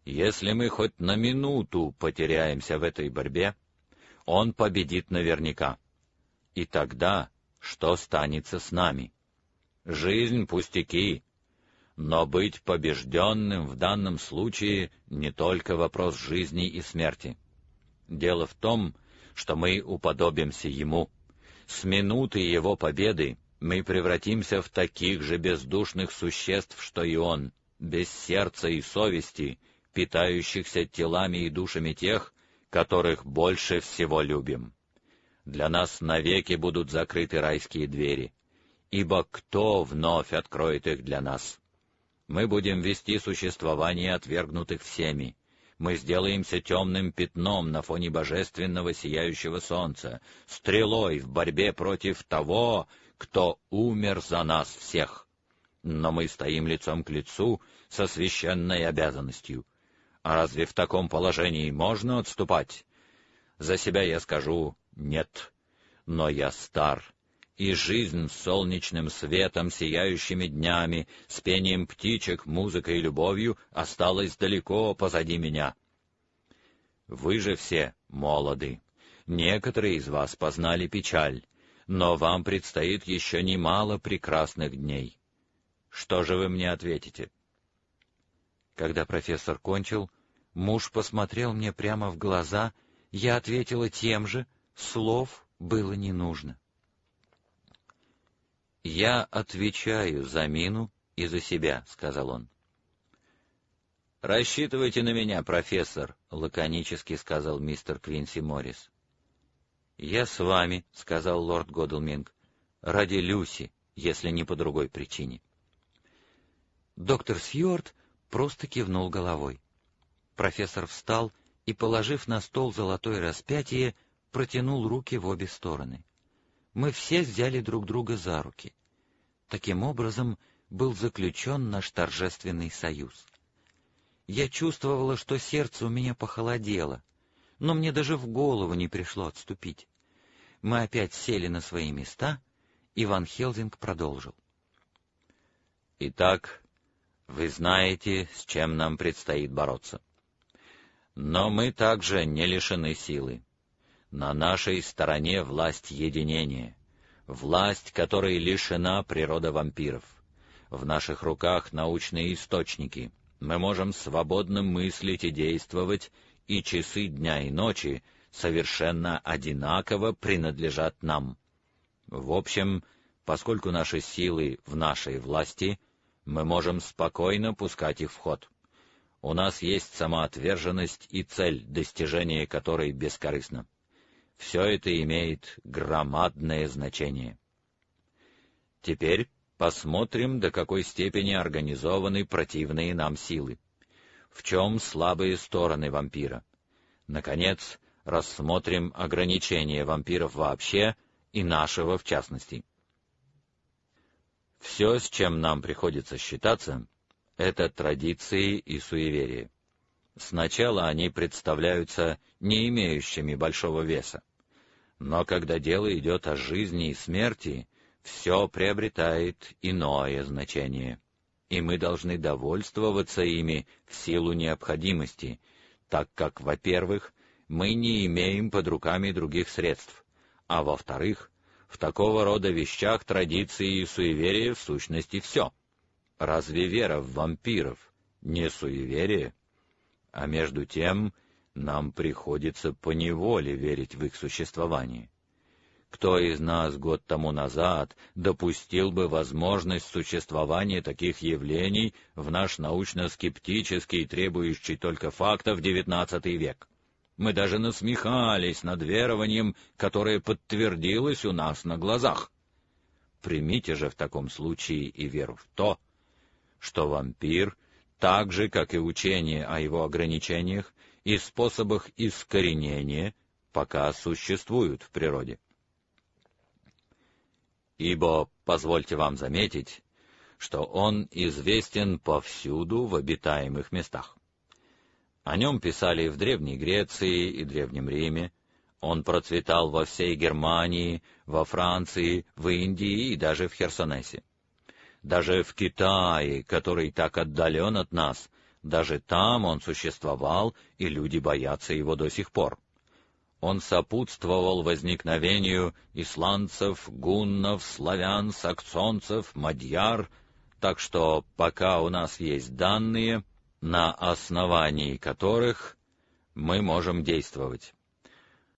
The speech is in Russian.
Если мы хоть на минуту потеряемся в этой борьбе, он победит наверняка. И тогда что станется с нами? Жизнь — пустяки, но быть побежденным в данном случае не только вопрос жизни и смерти. Дело в том, что мы уподобимся ему. С минуты его победы мы превратимся в таких же бездушных существ, что и он, без сердца и совести, питающихся телами и душами тех, которых больше всего любим. Для нас навеки будут закрыты райские двери, ибо кто вновь откроет их для нас? Мы будем вести существование отвергнутых всеми. Мы сделаемся темным пятном на фоне божественного сияющего солнца, стрелой в борьбе против того, кто умер за нас всех. Но мы стоим лицом к лицу со священной обязанностью. А разве в таком положении можно отступать? За себя я скажу: нет. Но я стар, и жизнь с солнечным светом, сияющими днями, с пением птичек, музыкой и любовью осталась далеко позади меня. Вы же все молоды. Некоторые из вас познали печаль, но вам предстоит еще немало прекрасных дней. Что же вы мне ответите? Когда профессор кончил, муж посмотрел мне прямо в глаза, я ответила тем же, слов было не нужно. «Я отвечаю за Мину и за себя», — сказал он. «Рассчитывайте на меня, профессор», — лаконически сказал мистер Квинси Моррис. «Я с вами», — сказал лорд Годлминг, — «ради Люси, если не по другой причине». Доктор Сьюарт просто кивнул головой. Профессор встал и, положив на стол золотое распятие, протянул руки в обе стороны. Мы все взяли друг друга за руки. Таким образом был заключен наш торжественный союз. Я чувствовала, что сердце у меня похолодело, но мне даже в голову не пришло отступить. Мы опять сели на свои места, и Ван Хелсинг продолжил. «Итак, вы знаете, с чем нам предстоит бороться. Но мы также не лишены силы. На нашей стороне власть единения, власть, которой лишена природа вампиров. В наших руках научные источники. Мы можем свободно мыслить и действовать, и часы дня и ночи совершенно одинаково принадлежат нам. В общем, поскольку наши силы в нашей власти, мы можем спокойно пускать их в ход. У нас есть самоотверженность и цель, достижение которой бескорыстно. Все это имеет громадное значение. Теперь посмотрим, до какой степени организованы противные нам силы. В чем слабые стороны вампира. Наконец, рассмотрим ограничения вампиров вообще и нашего в частности. Все, с чем нам приходится считаться, это традиции и суеверия. Сначала они представляются не имеющими большого веса. Но когда дело идет о жизни и смерти, все приобретает иное значение, и мы должны довольствоваться ими в силу необходимости, так как, во-первых, мы не имеем под руками других средств, а во-вторых, в такого рода вещах традиции и суеверия в сущности все. Разве вера в вампиров не суеверие? А между тем нам приходится поневоле верить в их существование. Кто из нас год тому назад допустил бы возможность существования таких явлений в наш научно-скептический, требующий только фактов XIX век? Мы даже насмехались над верованием, которое подтвердилось у нас на глазах. Примите же в таком случае и веру в то, что вампир, так же, как и учение о его ограничениях и способах искоренения, пока существуют в природе. Ибо, позвольте вам заметить, что он известен повсюду в обитаемых местах. О нем писали в Древней Греции и Древнем Риме, он процветал во всей Германии, во Франции, в Индии и даже в Херсонесе. Даже в Китае, который так отдален от нас, Даже там он существовал, и люди боятся его до сих пор. Он сопутствовал возникновению исландцев, гуннов, славян, саксонцев, мадьяр, так что пока у нас есть данные, на основании которых мы можем действовать.